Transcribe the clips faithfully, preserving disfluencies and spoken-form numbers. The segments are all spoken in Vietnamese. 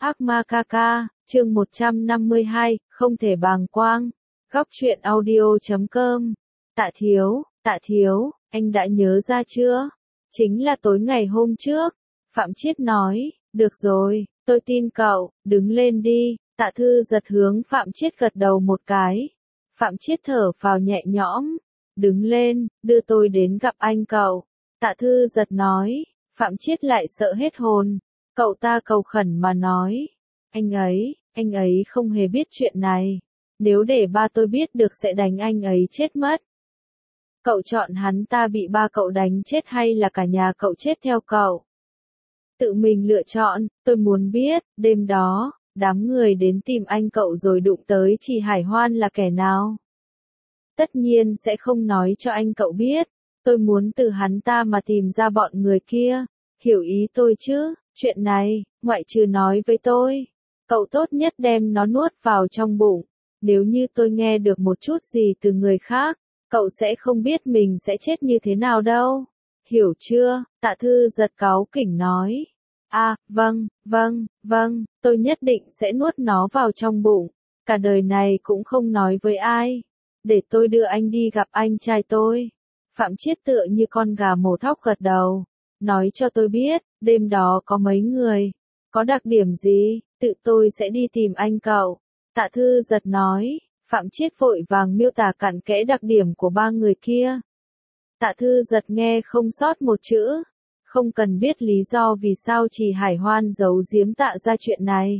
Ác ma ca ca, chương một trăm năm mươi hai, không thể bàng quang. Góc truyện audio chấm com. Tạ thiếu, tạ thiếu, anh đã nhớ ra chưa? Chính là tối ngày hôm trước. Phạm Chiết nói, được rồi, tôi tin cậu, đứng lên đi. Tạ Thư giật hướng Phạm Chiết gật đầu một cái. Phạm Chiết thở phào nhẹ nhõm. Đứng lên, đưa tôi đến gặp anh cậu. Tạ Thư giật nói. Phạm Chiết lại sợ hết hồn. Cậu ta cầu khẩn mà nói. Anh ấy, anh ấy không hề biết chuyện này. Nếu để ba tôi biết được sẽ đánh anh ấy chết mất. Cậu chọn hắn ta bị ba cậu đánh chết hay là cả nhà cậu chết theo cậu? Tự mình lựa chọn, tôi muốn biết, đêm đó, đám người đến tìm anh cậu rồi đụng tới Trì Hải Hoan là kẻ nào? Tất nhiên sẽ không nói cho anh cậu biết. Tôi muốn từ hắn ta mà tìm ra bọn người kia. Hiểu ý tôi chứ? Chuyện này, ngoại trừ nói với tôi, cậu tốt nhất đem nó nuốt vào trong bụng. Nếu như tôi nghe được một chút gì từ người khác, cậu sẽ không biết mình sẽ chết như thế nào đâu. Hiểu chưa? Tạ Thư giật cáu kỉnh nói. À, vâng, vâng, vâng, tôi nhất định sẽ nuốt nó vào trong bụng. Cả đời này cũng không nói với ai. Để tôi đưa anh đi gặp anh trai tôi. Phạm Chiết tựa như con gà mổ thóc gật đầu. Nói cho tôi biết, đêm đó có mấy người, có đặc điểm gì, tự tôi sẽ đi tìm anh cậu. Tạ Thư giật nói. Phạm Chiết vội vàng miêu tả cặn kẽ đặc điểm của ba người kia. Tạ Thư giật nghe không sót một chữ. Không cần biết lý do vì sao Trì Hải Hoan giấu giếm Tạ ra chuyện này.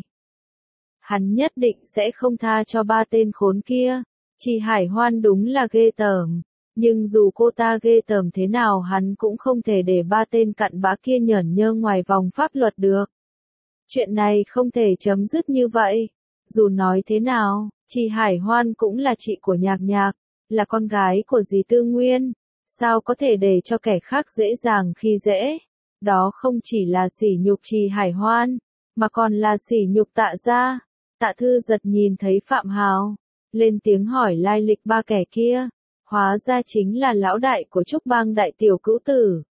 Hắn nhất định sẽ không tha cho ba tên khốn kia. Trì Hải Hoan đúng là ghê tởm. Nhưng dù cô ta ghê tởm thế nào hắn cũng không thể để ba tên cặn bã kia nhởn nhơ ngoài vòng pháp luật được. Chuyện này không thể chấm dứt như vậy. Dù nói thế nào, Trì Hải Hoan cũng là chị của Nhạc Nhạc, là con gái của dì Tư Nguyên. Sao có thể để cho kẻ khác dễ dàng khi dễ? Đó không chỉ là sỉ nhục Trì Hải Hoan, mà còn là sỉ nhục Tạ gia. Tạ Thư giật nhìn thấy Phạm Hào, lên tiếng hỏi lai lịch ba kẻ kia. Hóa ra chính là lão đại của Trúc Bang đại tiểu cữu tử.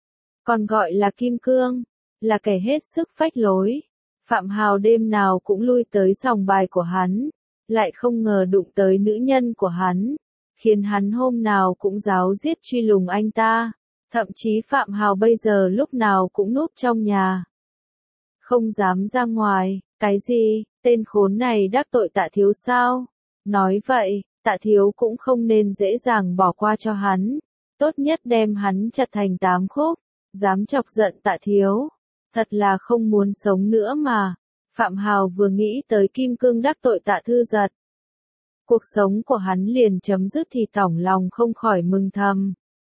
Còn gọi là Kim Cương, là kẻ hết sức phách lối. Phạm Hào đêm nào cũng lui tới sòng bài của hắn, lại không ngờ đụng tới nữ nhân của hắn, khiến hắn hôm nào cũng ráo riết truy lùng anh ta. Thậm chí Phạm Hào bây giờ lúc nào cũng núp trong nhà, không dám ra ngoài. Cái gì, tên khốn này đắc tội Tạ thiếu sao? Nói vậy, Tạ thiếu cũng không nên dễ dàng bỏ qua cho hắn. Tốt nhất đem hắn chặt thành tám khúc. Dám chọc giận Tạ thiếu, thật là không muốn sống nữa mà. Phạm Hào vừa nghĩ tới Kim Cương đắc tội Tạ Thư giật, cuộc sống của hắn liền chấm dứt thì tỏng lòng không khỏi mừng thầm.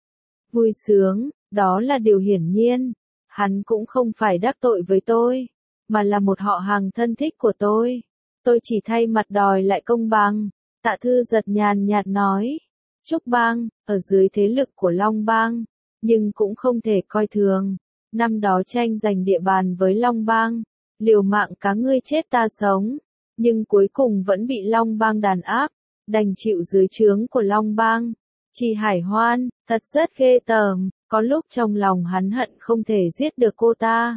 Vui sướng, đó là điều hiển nhiên. Hắn cũng không phải đắc tội với tôi, mà là một họ hàng thân thích của tôi. Tôi chỉ thay mặt đòi lại công bằng. Tạ Thư giật nhàn nhạt nói. Trúc Bang, ở dưới thế lực của Long Bang, nhưng cũng không thể coi thường. Năm đó tranh giành địa bàn với Long Bang, liều mạng cá ngươi chết ta sống, nhưng cuối cùng vẫn bị Long Bang đàn áp, đành chịu dưới trướng của Long Bang. Trì Hải Hoan, thật rất ghê tởm, có lúc trong lòng hắn hận không thể giết được cô ta.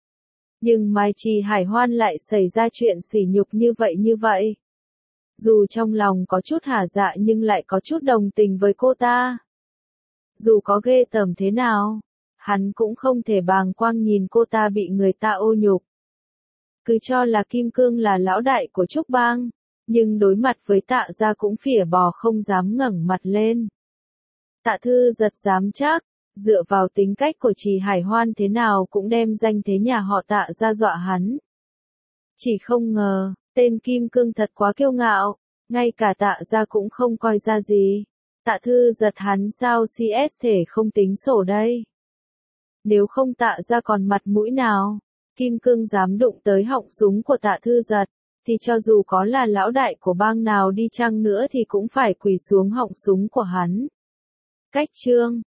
Nhưng mai Trì Hải Hoan lại xảy ra chuyện sỉ nhục như vậy như vậy. Dù trong lòng có chút hả dạ nhưng lại có chút đồng tình với cô ta. Dù có ghê tởm thế nào, hắn cũng không thể bàng quang nhìn cô ta bị người ta ô nhục. Cứ cho là Kim Cương là lão đại của Trúc Bang, nhưng đối mặt với Tạ gia cũng phỉa bò không dám ngẩng mặt lên. Tạ Thư giật dám chắc, dựa vào tính cách của Trì Hải Hoan thế nào cũng đem danh thế nhà họ Tạ gia dọa hắn. Chỉ không ngờ, tên Kim Cương thật quá kiêu ngạo, ngay cả Tạ gia cũng không coi ra gì. Tạ Thư giật hắn sao xê ét thể không tính sổ đây? Nếu không Tạ gia còn mặt mũi nào, Kim Cương dám đụng tới họng súng của Tạ Thư giật, thì cho dù có là lão đại của bang nào đi chăng nữa thì cũng phải quỳ xuống họng súng của hắn. Cách chương